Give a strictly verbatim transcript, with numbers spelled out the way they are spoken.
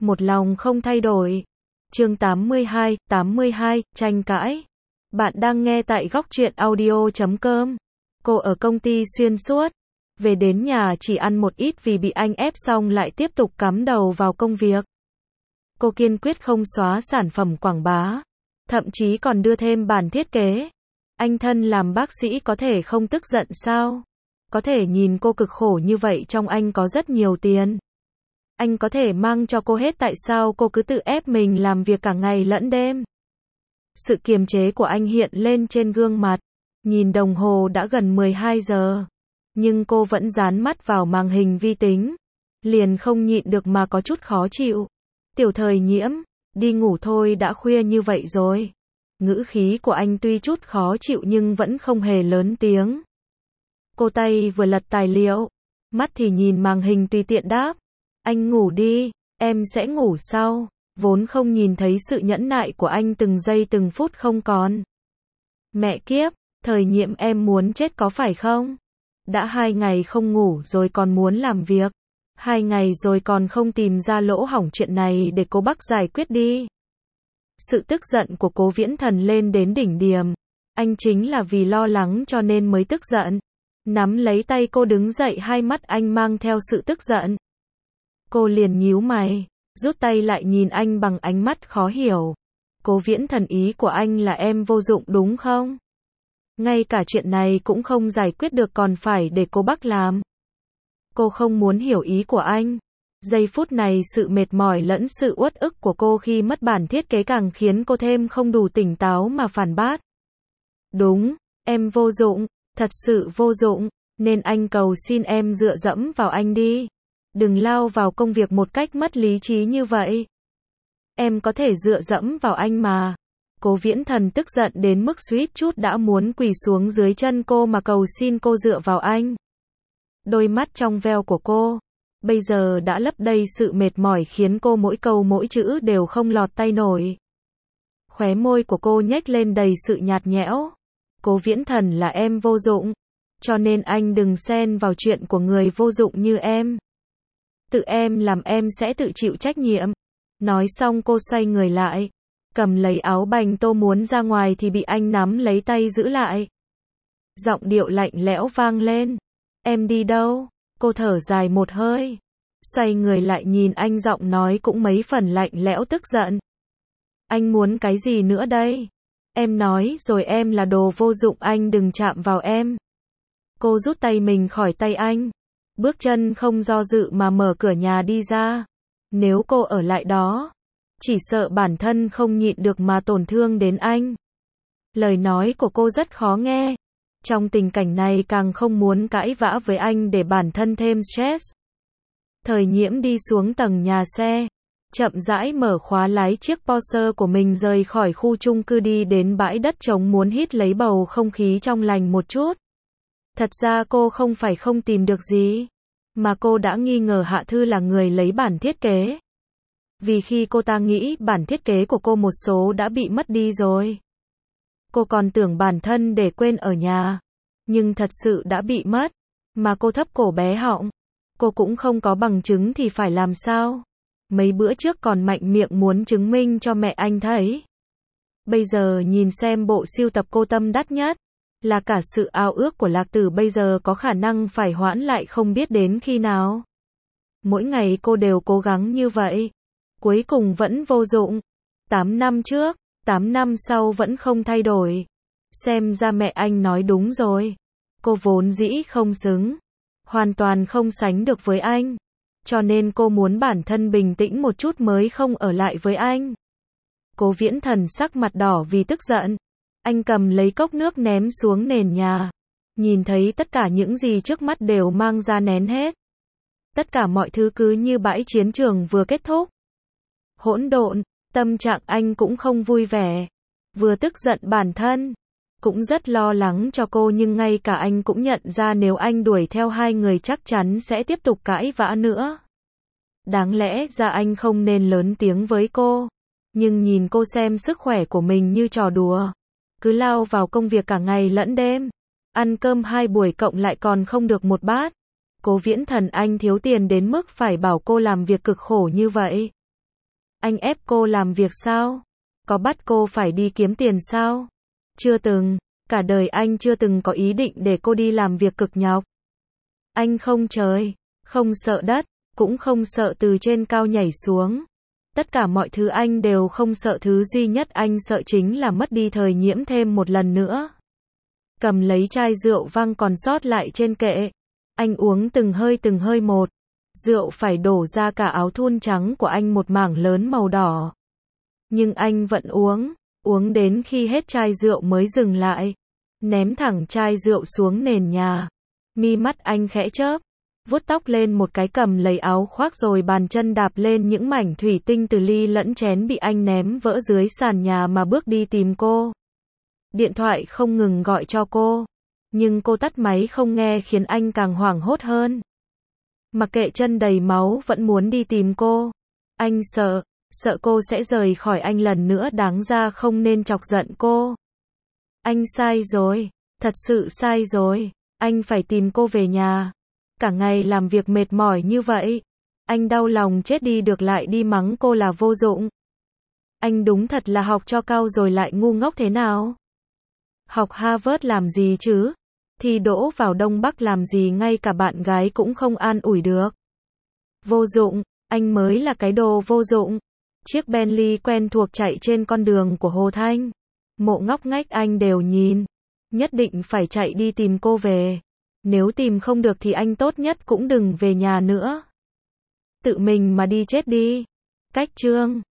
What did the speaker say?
một lòng không thay đổi. Chương tám mươi hai, tám mươi hai, tranh cãi. Bạn đang nghe tại góc truyện audio chấm com. Cô ở công ty xuyên suốt. Về đến nhà chỉ ăn một ít vì bị anh ép xong lại tiếp tục cắm đầu vào công việc. Cô kiên quyết không xóa sản phẩm quảng bá. Thậm chí còn đưa thêm bản thiết kế. Anh thân làm bác sĩ có thể không tức giận sao? Có thể nhìn cô cực khổ như vậy trong anh có rất nhiều tiền. Anh có thể mang cho cô hết, tại sao cô cứ tự ép mình làm việc cả ngày lẫn đêm? Sự kiềm chế của anh hiện lên trên gương mặt. Nhìn đồng hồ đã gần mười hai giờ. Nhưng cô vẫn dán mắt vào màn hình vi tính. Liền không nhịn được mà có chút khó chịu. Tiểu Thời Nhiễm, đi ngủ thôi, đã khuya như vậy rồi. Ngữ khí của anh tuy chút khó chịu nhưng vẫn không hề lớn tiếng. Cô tay vừa lật tài liệu, mắt thì nhìn màn hình tùy tiện đáp. Anh ngủ đi, em sẽ ngủ sau. Vốn không nhìn thấy sự nhẫn nại của anh từng giây từng phút không còn. Mẹ kiếp, Thời Nhiễm em muốn chết có phải không? Đã hai ngày không ngủ rồi còn muốn làm việc. Hai ngày rồi còn không tìm ra lỗ hổng chuyện này để cô Bắc giải quyết đi. Sự tức giận của Cố Viễn Thần lên đến đỉnh điểm. Anh chính là vì lo lắng cho nên mới tức giận. Nắm lấy tay cô đứng dậy, hai mắt anh mang theo sự tức giận. Cô liền nhíu mày, rút tay lại nhìn anh bằng ánh mắt khó hiểu. Cố Viễn Thần, ý của anh là em vô dụng đúng không? Ngay cả chuyện này cũng không giải quyết được còn phải để cô Bắc làm. Cô không muốn hiểu ý của anh. Giây phút này sự mệt mỏi lẫn sự uất ức của cô khi mất bản thiết kế càng khiến cô thêm không đủ tỉnh táo mà phản bác. Đúng, em vô dụng, thật sự vô dụng, nên anh cầu xin em dựa dẫm vào anh đi. Đừng lao vào công việc một cách mất lý trí như vậy. Em có thể dựa dẫm vào anh mà. Cố Viễn Thần tức giận đến mức suýt chút đã muốn quỳ xuống dưới chân cô mà cầu xin cô dựa vào anh. Đôi mắt trong veo của cô bây giờ đã lấp đầy sự mệt mỏi khiến cô mỗi câu mỗi chữ đều không lọt tay nổi. Khóe môi của cô nhếch lên đầy sự nhạt nhẽo. Cố Viễn Thần, là em vô dụng, cho nên anh đừng xen vào chuyện của người vô dụng như em. Tự em làm em sẽ tự chịu trách nhiệm. Nói xong cô xoay người lại, cầm lấy áo bành tô muốn ra ngoài thì bị anh nắm lấy tay giữ lại. Giọng điệu lạnh lẽo vang lên. Em đi đâu? Cô thở dài một hơi, xoay người lại nhìn anh, giọng nói cũng mấy phần lạnh lẽo tức giận. Anh muốn cái gì nữa đây? Em nói rồi, em là đồ vô dụng, anh đừng chạm vào em. Cô rút tay mình khỏi tay anh, bước chân không do dự mà mở cửa nhà đi ra. Nếu cô ở lại đó, chỉ sợ bản thân không nhịn được mà tổn thương đến anh. Lời nói của cô rất khó nghe. Trong tình cảnh này càng không muốn cãi vã với anh để bản thân thêm stress. Thời Nhiễm đi xuống tầng nhà xe, chậm rãi mở khóa lái chiếc Porsche của mình rời khỏi khu chung cư đi đến bãi đất trống muốn hít lấy bầu không khí trong lành một chút. Thật ra cô không phải không tìm được gì, mà cô đã nghi ngờ Hạ Thư là người lấy bản thiết kế. Vì khi cô ta nghĩ bản thiết kế của cô một số đã bị mất đi rồi. Cô còn tưởng bản thân để quên ở nhà, nhưng thật sự đã bị mất, mà cô thấp cổ bé họng. Cô cũng không có bằng chứng thì phải làm sao? Mấy bữa trước còn mạnh miệng muốn chứng minh cho mẹ anh thấy. Bây giờ nhìn xem bộ sưu tập cô tâm đắt nhất, là cả sự ao ước của Lạc Tử, bây giờ có khả năng phải hoãn lại không biết đến khi nào. Mỗi ngày cô đều cố gắng như vậy, cuối cùng vẫn vô dụng. tám năm trước, tám năm sau vẫn không thay đổi. Xem ra mẹ anh nói đúng rồi. Cô vốn dĩ không xứng, hoàn toàn không sánh được với anh. Cho nên cô muốn bản thân bình tĩnh một chút mới không ở lại với anh. Cố Viễn Thần sắc mặt đỏ vì tức giận. Anh cầm lấy cốc nước ném xuống nền nhà. Nhìn thấy tất cả những gì trước mắt đều mang ra nén hết. Tất cả mọi thứ cứ như bãi chiến trường vừa kết thúc. Hỗn độn, tâm trạng anh cũng không vui vẻ. Vừa tức giận bản thân, cũng rất lo lắng cho cô, nhưng ngay cả anh cũng nhận ra nếu anh đuổi theo hai người chắc chắn sẽ tiếp tục cãi vã nữa. Đáng lẽ ra anh không nên lớn tiếng với cô, nhưng nhìn cô xem sức khỏe của mình như trò đùa, cứ lao vào công việc cả ngày lẫn đêm, ăn cơm hai buổi cộng lại còn không được một bát. Cố Viễn Thần, anh thiếu tiền đến mức phải bảo cô làm việc cực khổ như vậy. Anh ép cô làm việc sao? Có bắt cô phải đi kiếm tiền sao? Chưa từng, cả đời anh chưa từng có ý định để cô đi làm việc cực nhọc. Anh không trời, không sợ đất, cũng không sợ từ trên cao nhảy xuống. Tất cả mọi thứ anh đều không sợ, thứ duy nhất anh sợ chính là mất đi thời nhiễm thêm một lần nữa. Cầm lấy chai rượu vang còn sót lại trên kệ. Anh uống từng hơi từng hơi một. Rượu phải đổ ra cả áo thun trắng của anh một mảng lớn màu đỏ. Nhưng anh vẫn uống, uống đến khi hết chai rượu mới dừng lại. Ném thẳng chai rượu xuống nền nhà. Mi mắt anh khẽ chớp, vuốt tóc lên một cái, cầm lấy áo khoác rồi bàn chân đạp lên những mảnh thủy tinh từ ly lẫn chén bị anh ném vỡ dưới sàn nhà mà bước đi tìm cô. Điện thoại không ngừng gọi cho cô, nhưng cô tắt máy không nghe khiến anh càng hoảng hốt hơn. Mặc kệ chân đầy máu vẫn muốn đi tìm cô. Anh sợ, sợ cô sẽ rời khỏi anh lần nữa, đáng ra không nên chọc giận cô. Anh sai rồi, thật sự sai rồi, anh phải tìm cô về nhà. Cả ngày làm việc mệt mỏi như vậy, anh đau lòng chết đi được lại đi mắng cô là vô dụng. Anh đúng thật là học cho cao rồi lại ngu ngốc thế nào? Học Harvard làm gì chứ? Thi đỗ vào Đông Bắc làm gì, ngay cả bạn gái cũng không an ủi được. Vô dụng, anh mới là cái đồ vô dụng. Chiếc Bentley quen thuộc chạy trên con đường của Hồ Thanh. Mộ ngóc ngách anh đều nhìn. Nhất định phải chạy đi tìm cô về. Nếu tìm không được thì anh tốt nhất cũng đừng về nhà nữa. Tự mình mà đi chết đi. Cách chương